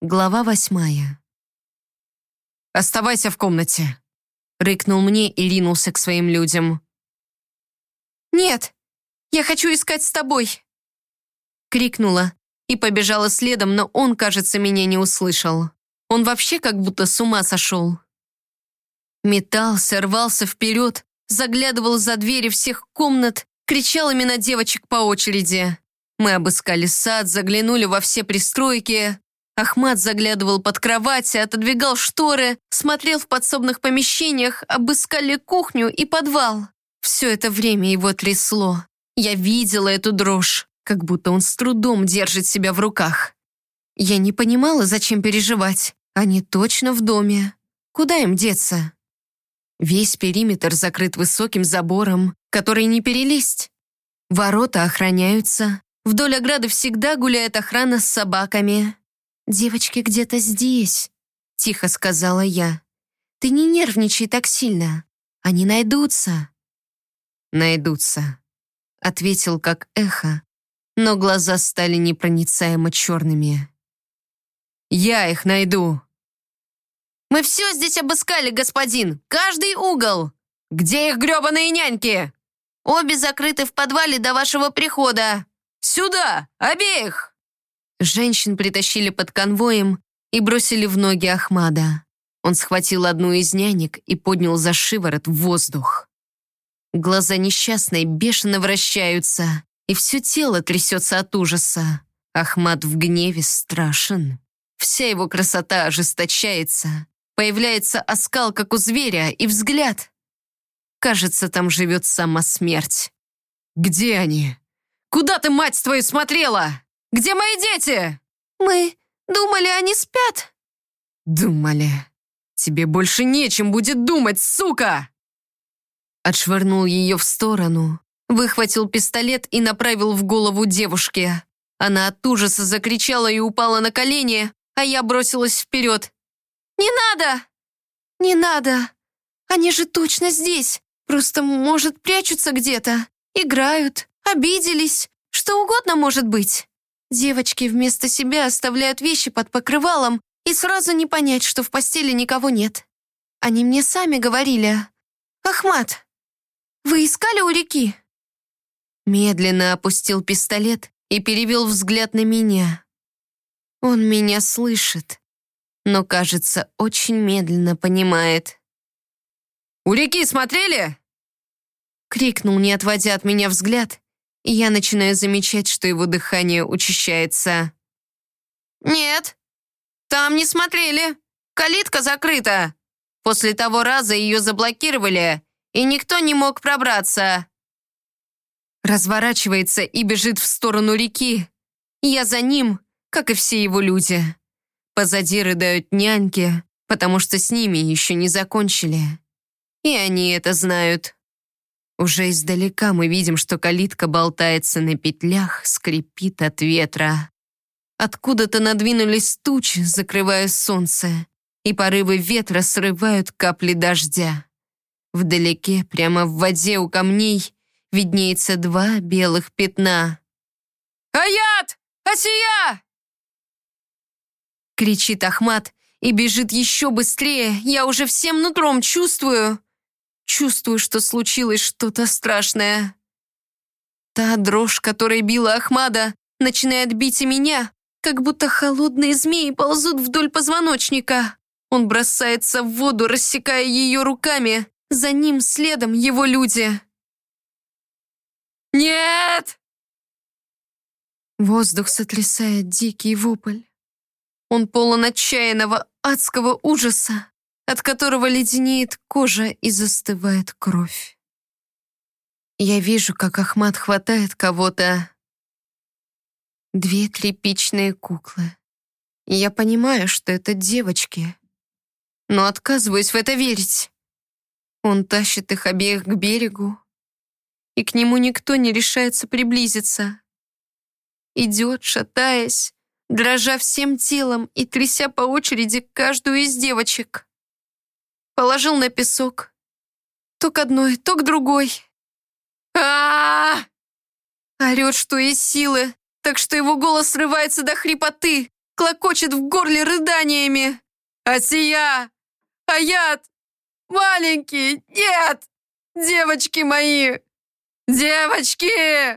Глава 8. «Оставайся в комнате», — рыкнул мне и ринулся к своим людям. «Нет, я хочу искать с тобой!» Крикнула и побежала следом, но он, кажется, меня не услышал. Он вообще как будто с ума сошел. Метался, рвался вперед, заглядывал за двери всех комнат, кричал имена девочек по очереди. Мы обыскали сад, заглянули во все пристройки. Ахмат заглядывал под кровати, отодвигал шторы, смотрел в подсобных помещениях, обыскали кухню и подвал. Все это время его трясло. Я видела эту дрожь, как будто он с трудом держит себя в руках. Я не понимала, зачем переживать. Они точно в доме. Куда им деться? Весь периметр закрыт высоким забором, который не перелезть. Ворота охраняются. Вдоль ограды всегда гуляет охрана с собаками. «Девочки где-то здесь», — тихо сказала я. «Ты не нервничай так сильно. Они найдутся». «Найдутся», — ответил как эхо, но глаза стали непроницаемо черными. «Я их найду». «Мы все здесь обыскали, господин, каждый угол». «Где их гребаные няньки?» «Обе закрыты в подвале до вашего прихода». «Сюда, обеих!» Женщин притащили под конвоем и бросили в ноги Ахмада. Он схватил одну из нянек и поднял за шиворот в воздух. Глаза несчастной бешено вращаются, и все тело трясется от ужаса. Ахмад в гневе страшен. Вся его красота ожесточается. Появляется оскал, как у зверя, и взгляд. Кажется, там живет сама смерть. «Где они? Куда ты, мать твою, смотрела? Где мои дети?» «Мы думали, они спят». «Думали. Тебе больше нечем будет думать, сука!» Отшвырнул ее в сторону, выхватил пистолет и направил в голову девушки. Она от ужаса закричала и упала на колени, а я бросилась вперед. «Не надо! Не надо! Они же точно здесь! Просто, может, прячутся где-то, играют, обиделись, что угодно может быть!» Девочки вместо себя оставляют вещи под покрывалом и сразу не понять, что в постели никого нет. Они мне сами говорили. «Ахмат, вы искали у реки?» Медленно опустил пистолет и перевел взгляд на меня. Он меня слышит, но, кажется, очень медленно понимает. «У реки смотрели?» Крикнул, не отводя от меня взгляд, и я начинаю замечать, что его дыхание учащается. «Нет, там не смотрели. Калитка закрыта. После того раза ее заблокировали, и никто не мог пробраться». Разворачивается и бежит в сторону реки. Я за ним, как и все его люди. Позади рыдают няньки, потому что с ними еще не закончили. И они это знают. Уже издалека мы видим, что калитка болтается на петлях, скрипит от ветра. Откуда-то надвинулись тучи, закрывая солнце, и порывы ветра срывают капли дождя. Вдалеке, прямо в воде у камней, виднеется 2 белых пятна. «Аят! Асия!» Кричит Ахмат и бежит еще быстрее. Я уже всем нутром чувствую, что случилось что-то страшное. Та дрожь, которая била Ахмада, начинает бить и меня, как будто холодные змеи ползут вдоль позвоночника. Он бросается в воду, рассекая ее руками. За ним следом его люди. «Нет!» Воздух сотрясает дикий вопль. Он полон отчаянного адского ужаса, от которого леденеет кожа и застывает кровь. Я вижу, как Ахмат хватает кого-то. 2 тряпичные куклы. И я понимаю, что это девочки. Но отказываюсь в это верить. Он тащит их обеих к берегу, и к нему никто не решается приблизиться. Идет, шатаясь, дрожа всем телом и тряся по очереди каждую из девочек. Положил на песок. То к одной, то к другой. Орет, что есть силы, так что его голос срывается до хрипоты. клокочет в горле рыданиями. «Асия! Аят! Маленький! Нет! Девочки мои! Девочки!»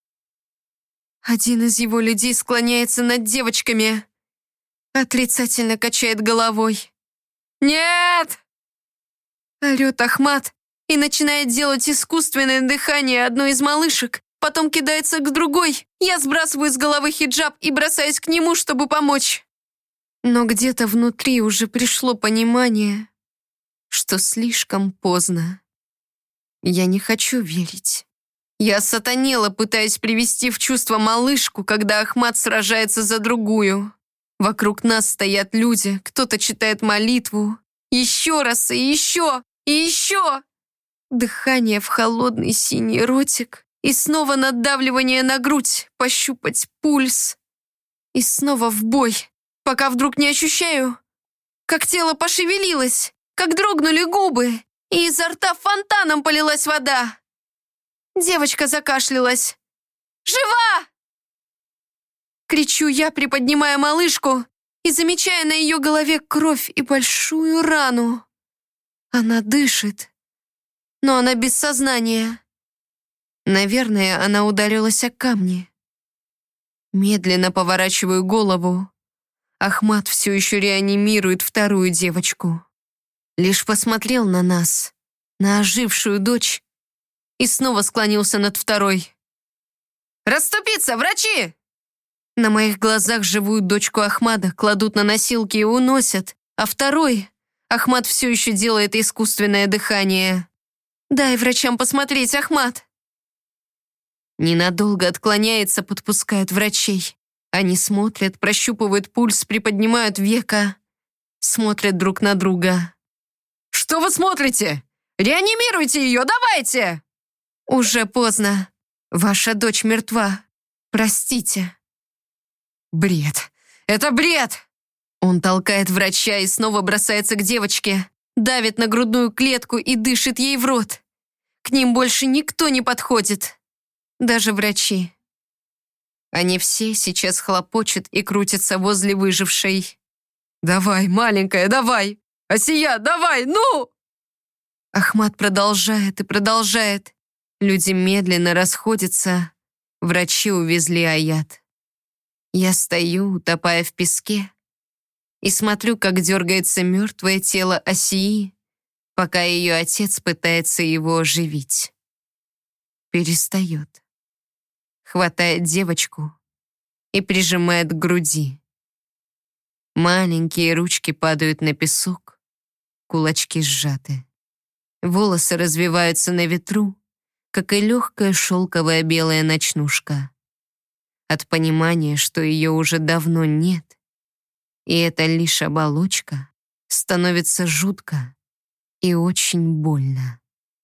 Один из его людей склоняется над девочками. Отрицательно качает головой. «Нет!» Орет Ахмат и начинает делать искусственное дыхание одной из малышек, потом кидается к другой. Я сбрасываю с головы хиджаб и бросаюсь к нему, чтобы помочь. Но где-то внутри уже пришло понимание, что слишком поздно. Я не хочу верить. Я сатанела, пытаясь привести в чувство малышку, когда Ахмат сражается за другую. Вокруг нас стоят люди, кто-то читает молитву. Еще раз и еще, и еще. Дыхание в холодный синий ротик. И снова надавливание на грудь, пощупать пульс. И снова в бой, пока вдруг не ощущаю, как тело пошевелилось, как дрогнули губы, и изо рта фонтаном полилась вода. Девочка закашлялась. «Жива!» Кричу я, приподнимая малышку и замечая на ее голове кровь и большую рану. Она дышит, но она без сознания. Наверное, она ударилась о камни. Медленно поворачиваю голову. Ахмат все еще реанимирует вторую девочку. Лишь посмотрел на нас, на ожившую дочь, и снова склонился над второй. «Расступиться, врачи!» На моих глазах живую дочку Ахмада кладут на носилки и уносят, а второй, Ахмат все еще делает искусственное дыхание. «Дай врачам посмотреть, Ахмат!» Ненадолго отклоняется, подпускают врачей. Они смотрят, прощупывают пульс, приподнимают века, смотрят друг на друга. «Что вы смотрите? Реанимируйте ее, давайте!» «Уже поздно. Ваша дочь мертва. Простите». «Бред! Это бред!» Он толкает врача и снова бросается к девочке, давит на грудную клетку и дышит ей в рот. К ним больше никто не подходит. Даже врачи. Они все сейчас хлопочут и крутятся возле выжившей. «Давай, маленькая, давай! Асия, давай, ну!» Ахмат продолжает и продолжает. Люди медленно расходятся. Врачи увезли Аят. Я стою, утопая в песке, и смотрю, как дергается мертвое тело Асии, пока ее отец пытается его оживить. Перестает. Хватает девочку и прижимает к груди. Маленькие ручки падают на песок, кулачки сжаты. Волосы развиваются на ветру, как и легкая шелковая белая ночнушка. От понимания, что ее уже давно нет, и это лишь оболочка, становится жутко и очень больно.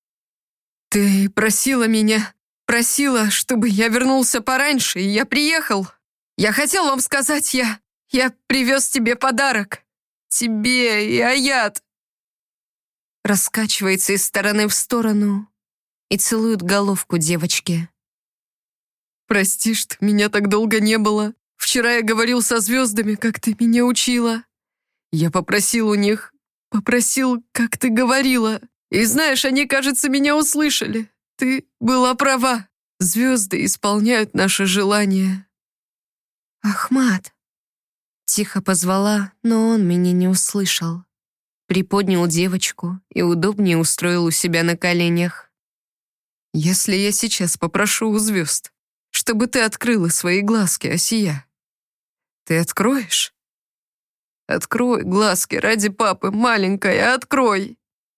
«Ты просила меня, чтобы я вернулся пораньше, и я приехал. Я хотел вам сказать, я привез тебе подарок. Тебе и Аят». Раскачивается из стороны в сторону и целует головку девочки. «Прости, что меня так долго не было. Вчера я говорил со звездами, как ты меня учила. Я попросил у них, как ты говорила. И знаешь, они, кажется, меня услышали. Ты была права. Звезды исполняют наши желания». «Ахмат!» Тихо позвала, но он меня не услышал. Приподнял девочку и удобнее устроил у себя на коленях. «Если я сейчас попрошу у звезд, чтобы ты открыла свои глазки, Асия, ты откроешь? Открой глазки ради папы, маленькая, открой!»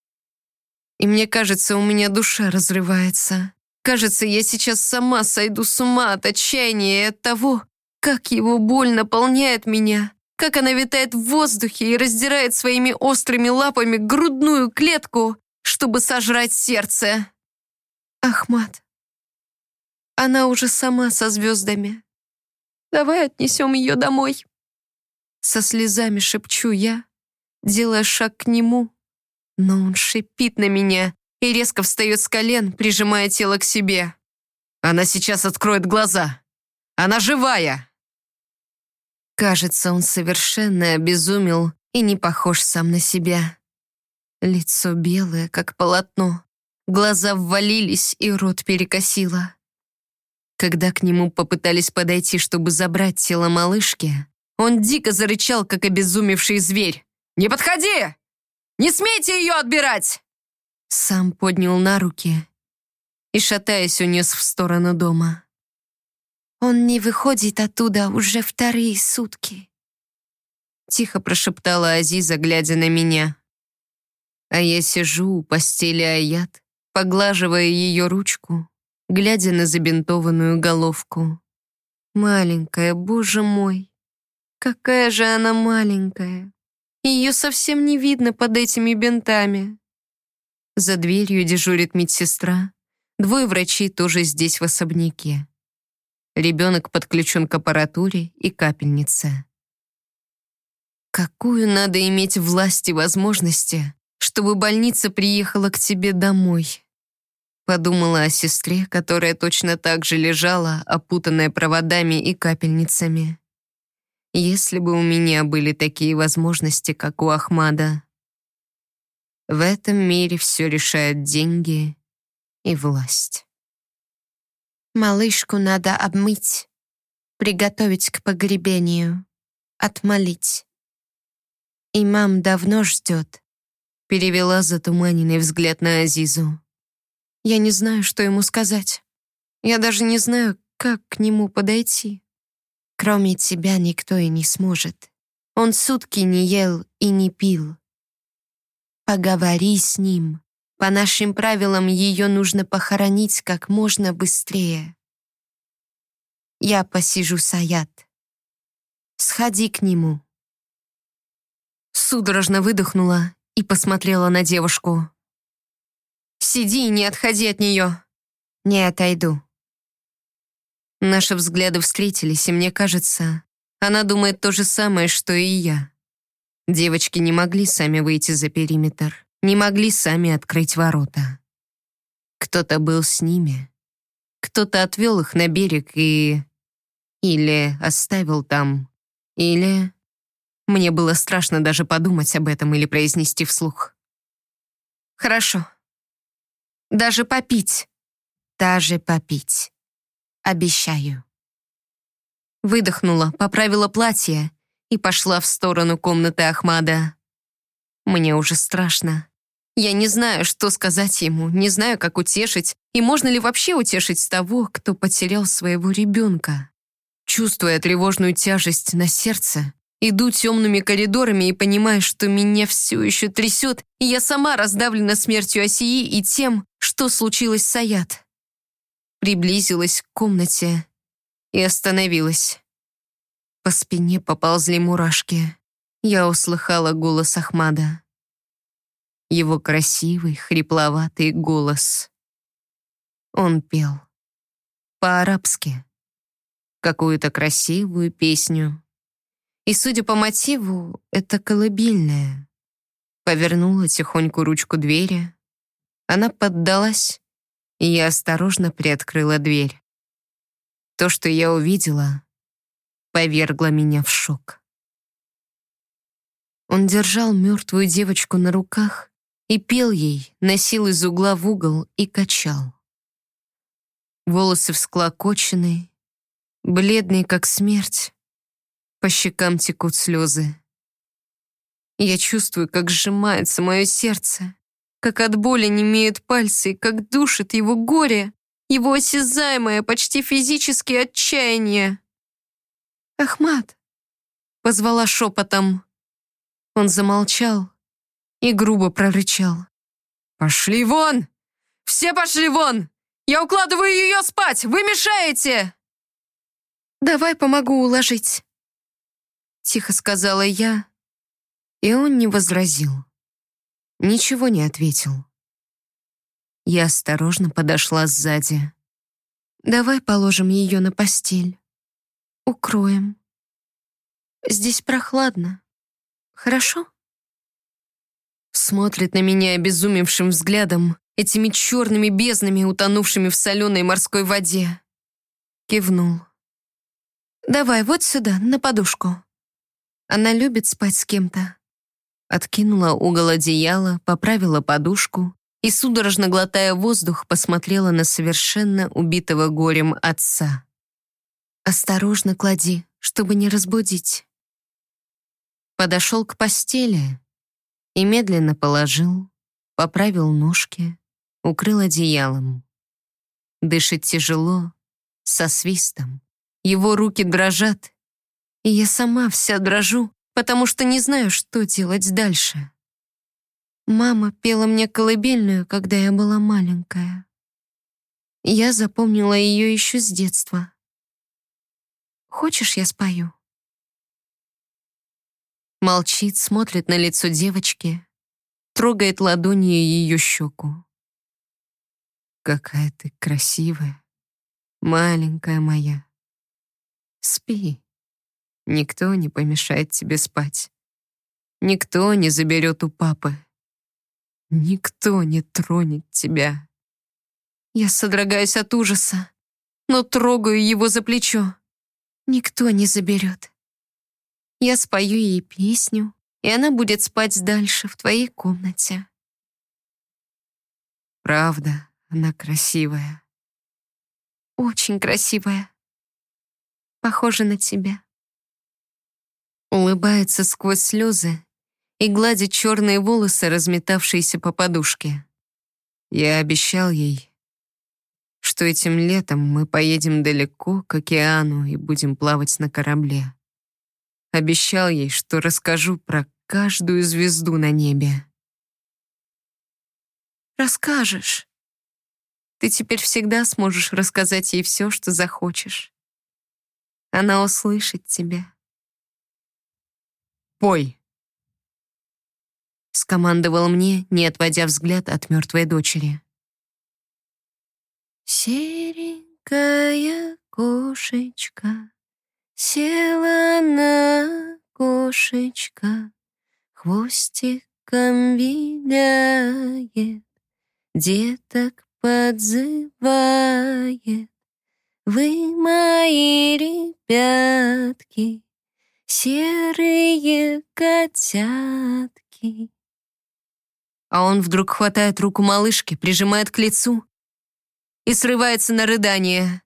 И мне кажется, у меня душа разрывается. Кажется, я сейчас сама сойду с ума от отчаяния и от того, как его боль наполняет меня, как она витает в воздухе и раздирает своими острыми лапами грудную клетку, чтобы сожрать сердце. «Ахмат, она уже сама со звездами. Давай отнесем ее домой». Со слезами шепчу я, делая шаг к нему, но он шипит на меня и резко встает с колен, прижимая тело к себе. «Она сейчас откроет глаза. Она живая!» Кажется, он совершенно обезумел и не похож сам на себя. Лицо белое, как полотно, глаза ввалились и рот перекосило. Когда к нему попытались подойти, чтобы забрать тело малышки, он дико зарычал, как обезумевший зверь. «Не подходи! Не смейте ее отбирать!» Сам поднял на руки и, шатаясь, унес в сторону дома. «Он не выходит оттуда уже вторые сутки», тихо прошептала Азиза, глядя на меня. А я сижу у постели Аят, поглаживая ее ручку, глядя на забинтованную головку. Маленькая, боже мой, какая же она маленькая. Ее совсем не видно под этими бинтами. За дверью дежурит медсестра. 2 врачей тоже здесь в особняке. Ребенок подключен к аппаратуре и капельнице. Какую надо иметь власть и возможности, чтобы больница приехала к тебе домой? Подумала о сестре, которая точно так же лежала, опутанная проводами и капельницами. Если бы у меня были такие возможности, как у Ахмада. В этом мире все решают деньги и власть. «Малышку надо обмыть, приготовить к погребению, отмолить. Имам давно ждет», — перевела затуманенный взгляд на Азизу. «Я не знаю, что ему сказать. Я даже не знаю, как к нему подойти». «Кроме тебя никто и не сможет. Он сутки не ел и не пил. Поговори с ним. По нашим правилам ее нужно похоронить как можно быстрее. Я посижу с Аят. Сходи к нему». Судорожно выдохнула и посмотрела на девушку. «Сиди и не отходи от нее». «Не отойду». Наши взгляды встретились, и мне кажется, она думает то же самое, что и я. Девочки не могли сами выйти за периметр, не могли сами открыть ворота. Кто-то был с ними, кто-то отвел их на берег и... Или оставил там, или... Мне было страшно даже подумать об этом или произнести вслух. «Хорошо. Даже попить». «Даже попить. Обещаю». Выдохнула, поправила платье и пошла в сторону комнаты Ахмада. Мне уже страшно. Я не знаю, что сказать ему, не знаю, как утешить, и можно ли вообще утешить того, кто потерял своего ребенка. Чувствуя тревожную тяжесть на сердце, иду темными коридорами и понимаю, что меня все еще трясет, и я сама раздавлена смертью Асии и тем, что случилось с Аят. Приблизилась к комнате и остановилась. По спине поползли мурашки. Я услыхала голос Ахмада. Его красивый, хрипловатый голос. Он пел. По-арабски. Какую-то красивую песню. И, судя по мотиву, это колыбельная. Повернула тихонько ручку двери. Она поддалась, и я осторожно приоткрыла дверь. То, что я увидела, повергло меня в шок. Он держал мертвую девочку на руках и пел ей, носил из угла в угол и качал. Волосы всклокочены, бледный, как смерть. По щекам текут слезы. Я чувствую, как сжимается мое сердце, как от боли немеют пальцы, и как душит его горе, его осязаемое, почти физическое отчаяние. «Ахмад!» — позвала шепотом. Он замолчал и грубо прорычал. «Пошли вон! Все пошли вон! Я укладываю ее спать! Вы мешаете!» «Давай помогу уложить», — тихо сказала я, и он не возразил. Ничего не ответил. Я осторожно подошла сзади. «Давай положим ее на постель. Укроем. Здесь прохладно. Хорошо?» Смотрит на меня обезумевшим взглядом, этими черными безднами, утонувшими в соленой морской воде. Кивнул. Давай вот сюда, на подушку. Она любит спать с кем-то. Откинула угол одеяла, поправила подушку и, судорожно глотая воздух, посмотрела на совершенно убитого горем отца. Осторожно клади, чтобы не разбудить. Подошел к постели и медленно положил, поправил ножки, укрыл одеялом. Дышит тяжело, со свистом. Его руки дрожат, и я сама вся дрожу, потому что не знаю, что делать дальше. Мама пела мне колыбельную, когда я была маленькая. Я запомнила ее еще с детства. Хочешь, я спою? Молчит, смотрит на лицо девочки, трогает ладонью ее щеку. Какая ты красивая, маленькая моя. Спи. Никто не помешает тебе спать. Никто не заберет у папы. Никто не тронет тебя. Я содрогаюсь от ужаса, но трогаю его за плечо. Никто не заберет. Я спою ей песню, и она будет спать дальше в твоей комнате. Правда, она красивая. Очень красивая. Похожа на тебя. Улыбается сквозь слезы и гладит черные волосы, разметавшиеся по подушке. Я обещал ей, что этим летом мы поедем далеко к океану и будем плавать на корабле. Обещал ей, что расскажу про каждую звезду на небе. Расскажешь. Ты теперь всегда сможешь рассказать ей все, что захочешь. Она услышит тебя. «Пой!» — скомандовал мне, не отводя взгляд от мертвой дочери. Серенькая кошечка села на кошечка, хвостиком виляет, деток подзывает. Вы мои ребятки, серые котятки. А он вдруг хватает руку малышки, прижимает к лицу и срывается на рыдание.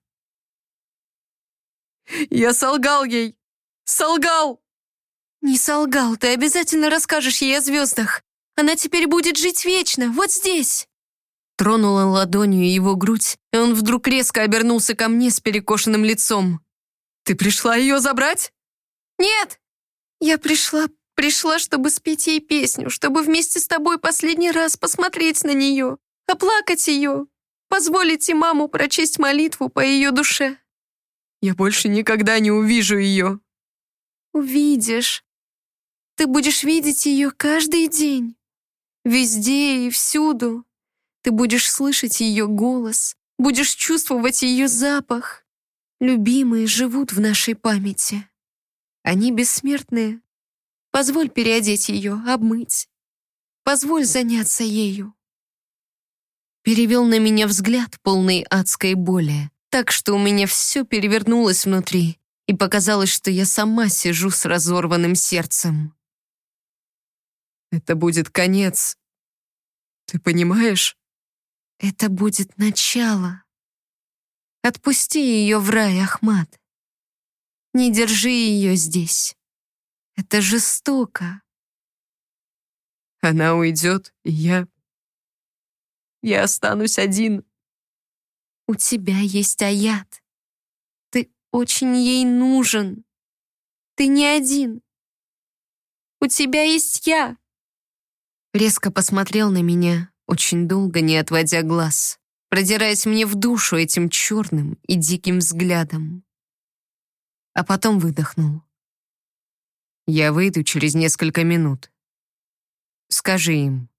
«Я солгал ей! Солгал!» «Не солгал, ты обязательно расскажешь ей о звездах. Она теперь будет жить вечно, вот здесь!» Тронула ладонью его грудь, и он вдруг резко обернулся ко мне с перекошенным лицом. «Ты пришла ее забрать?» «Нет! Я пришла, чтобы спеть ей песню, чтобы вместе с тобой последний раз посмотреть на нее, оплакать ее, позволить и маму прочесть молитву по ее душе». «Я больше никогда не увижу ее». «Увидишь. Ты будешь видеть ее каждый день. Везде и всюду. Ты будешь слышать ее голос, будешь чувствовать ее запах. Любимые живут в нашей памяти. Они бессмертные. Позволь переодеть ее, обмыть. Позволь заняться ею». Перевел на меня взгляд, полный адской боли, так что у меня все перевернулось внутри, и показалось, что я сама сижу с разорванным сердцем. «Это будет конец. Ты понимаешь?» «Это будет начало. Отпусти ее в рай, Ахмат. Не держи ее здесь. Это жестоко». «Она уйдет, и я останусь один». «У тебя есть Аят. Ты очень ей нужен. Ты не один. У тебя есть я». Резко посмотрел на меня, очень долго не отводя глаз, продираясь мне в душу этим черным и диким взглядом. А потом выдохнул. «Я выйду через несколько минут. Скажи им,